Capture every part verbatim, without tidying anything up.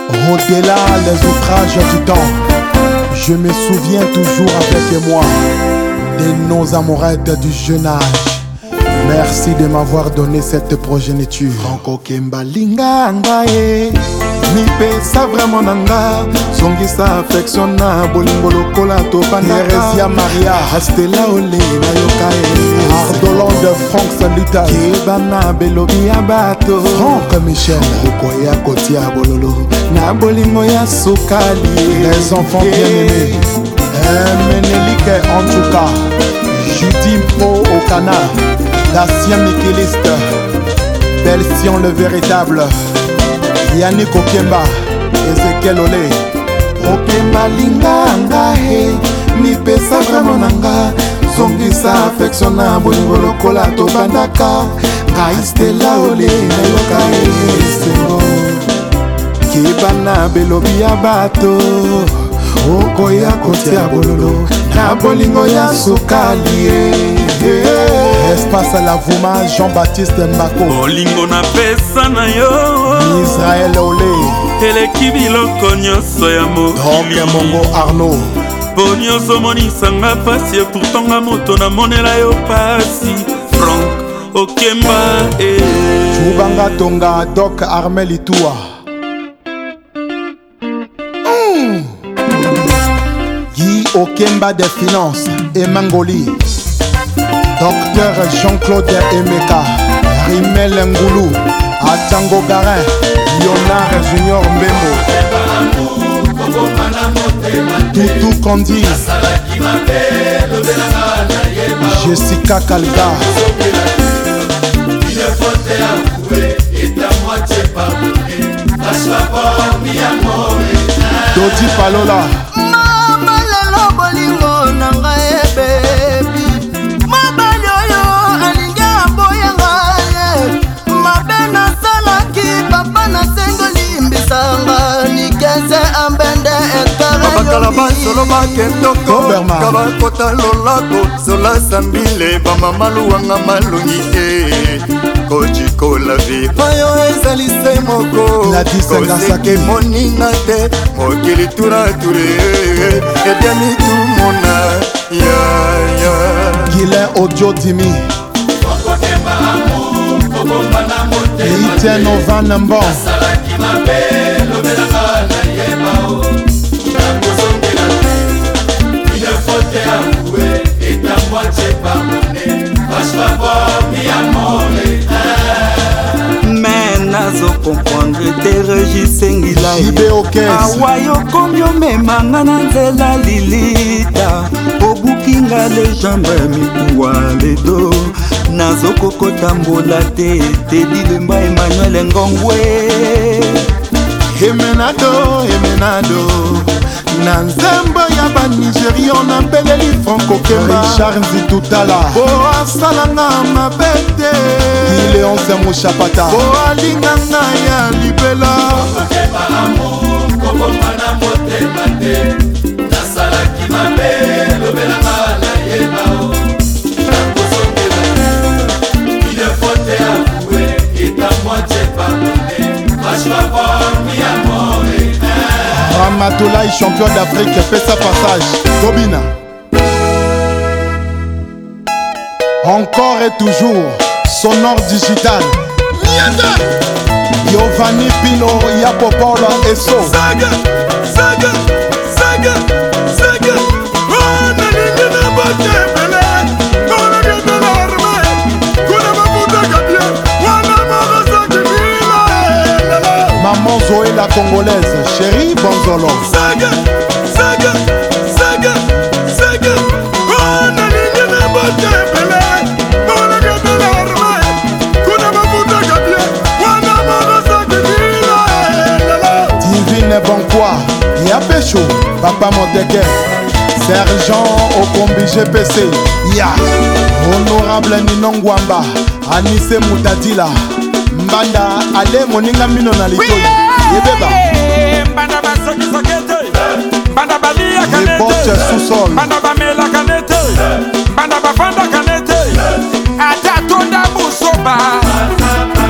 Au-delà les outrages du temps, je me souviens toujours avec moi de nos amourettes du jeune âge. Merci de m'avoir donné cette progéniture. Franco Kembalinga Ngae Mipesa vraiment nanga Songisa affection na bolingo lokola topana Teresia Maria Astela Ole na yokae Ardolon de Franck Salita Kebana Belobi Abato Franck Michel Okoya Kotia Bololo Na bolingo ya Sokali Les enfants bien-aimés Menelike en tout cas Judy Mpo au canard Dacia Mikeliste Belsion le véritable Yannick Okemba Ezekiel Ole Okemba Linganga he Mipesa vraiment nanga Zongisa affection na bolingo lokola tobandaka Ngaistela Ole na yoka esengo Kibana belobi ya bato Okoya kotia bololo Na bolingo ya sukali Espace à la Vouma, Jean-Baptiste Mbako Bolingo na pesa na yo Israël Ole Eleki biloko nyonso ya mokili Dom Mongo Arnaud Po nyonso monisanga pasi e pourtant nga moto na monela yo pasi Franck Okemba eh. Chubanga Tonga Doc Armel Itua mm. Guy Okemba des Finances et Mangoli Docteur Jean-Claude Emeka, Rimel Ngoulou, Atango Garin, Léonard Junior Mbembo, Toutou Kondi, Jessica Kalga, Dodi Palola. Bakalaba solo bakendoko kabakota lolako sola sambile bamama luwanga malungi e kojiko la vie mayo ezali se moko kozeke moninga te mokili turature ebiami tumona ya ya Guilain Odio Dimi Etienne Ovan Mbon Mais nazo comprendre te regissengila awa yo kombio memanga na nzela lilita obukinga le jambe mikuwa ledo nazo kokotambola te tedilemba Emmanuel Ngongwe Emenado, Emenado na nzembo ya ba Nigeria na mbeleli Franco Kemba Richard Nzitutala po asalanga mabete Ileonce Mouchapata po alinganga ya libela nasalaki mabe lobelanga na yebao il faut te avouer et ta moitié pardonner je vais voir mi amore Ramatoulaye champion d'Afrique fait sa passage Tobina encore et toujours sonore digital Giovanni Pino Yapopolo Esso Saga Saga Saga Saga Oh nalingi na bote bele Kona gete l'arme Kuna mafuta kabia Wana marasaki bila Maman Zoé la Congolaise Chérie Bonzolo Saga Saga Saga Saga Oh nalingi na bote bele Kona gete l'arme Kuna mafuta kabia Wana marasaki bila Divine Bonquoi Yapécho Papa Moteke Sergent Okombi G P C Ya Honorable Ninongwamba Anise Moutadila Mbanda Ale Moninga Mino na Litoyi Yebeba Mbanda basoki sokete Mbanda balia kanete Riboche sous-sol Mbanda bamela kanete Mbanda bafanda kanete Ata tonda musoba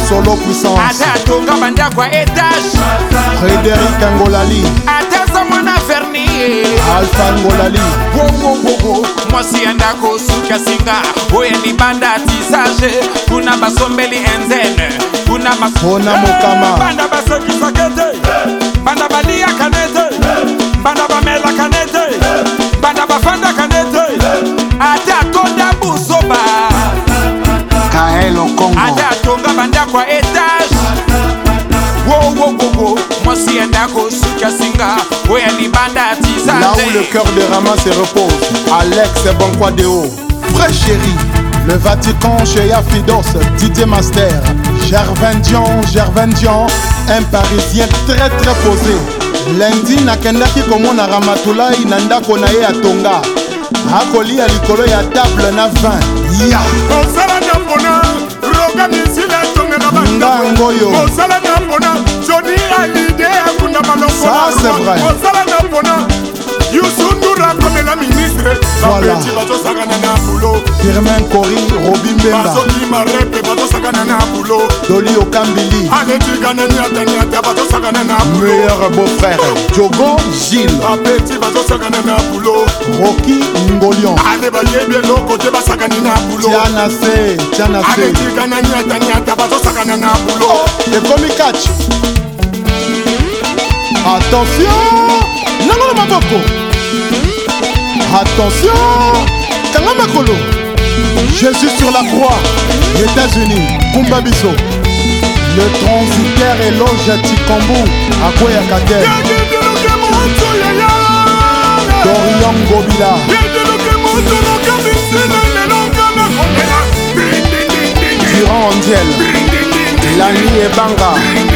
solo puissance. ata tonga banda kwa etage Frédéric Ngolali, ata za mwana vernier Alpha Ngolali, wowowowo mwasi ya ndako suka singa oyo libanda tisage kuna basombeli enzene kuna Bona Mokama, banda basokisaka te banda baliaka nete banda bamelaka nete banda bafandaka nete ata tonda buzoba Kael Okongo, ata tonga banda kwa etage wowowowo mwasi ya ndako suka singa oyo libanda tisage là où le cœur de Rama se repose, Alex Bonquadeo, Frère Chéri, le Vatican chez Yafidos, Didier Master, Gervin Dion, Gervin Dion, un Parisien très très posé. Lundi nakendaki komona Ramatoulaye na ndako na ye ya Tonga, akolia likolo ya table na vin ya osala na mpona roganisila tonga na Ngangoyo. osala na mpona joni alide akunda malongo Ça, c'est vrai. osala na mpona yusundura komela ministre Voilà. bapeti bazosakana na bulo Firmin Kori, Robi Mbemba, bazokima repe bazosakana na bulo Doli Okambili, anetikana niataniata bazosakana na bulo meilleur beau-frère, Diogo Gilles, bapeti bazosakana na bulo Rocky Ngolion, ale bayebi eloko te basakani na bulo Tiana C, Tiana C. anetikana niataniata bazosakana na bulo ekomi catch. Attention, nango na maboko. Attention, kanga makolo. Jésus sur la croix, États-Unis, Kumba Biso. Le transitaire éloge Tikambu, Akoya Kater, Dorian Gobila, Durand Andiel, Lani Ebanga,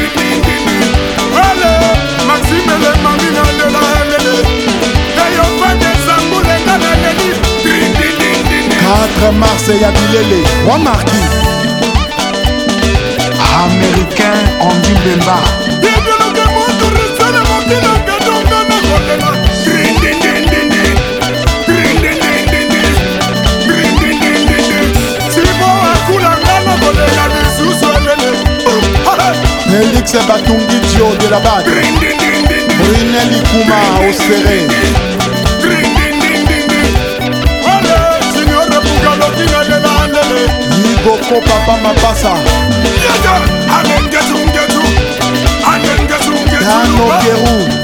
Maxime le mamina de la L quatre mars Yabilele, Wamarki, Américain Andy Bemba, Félix Batungi Dio de la Bade, Brunel Ikuma au Serré, Igoko Papa Mapasa, Dano Kerou,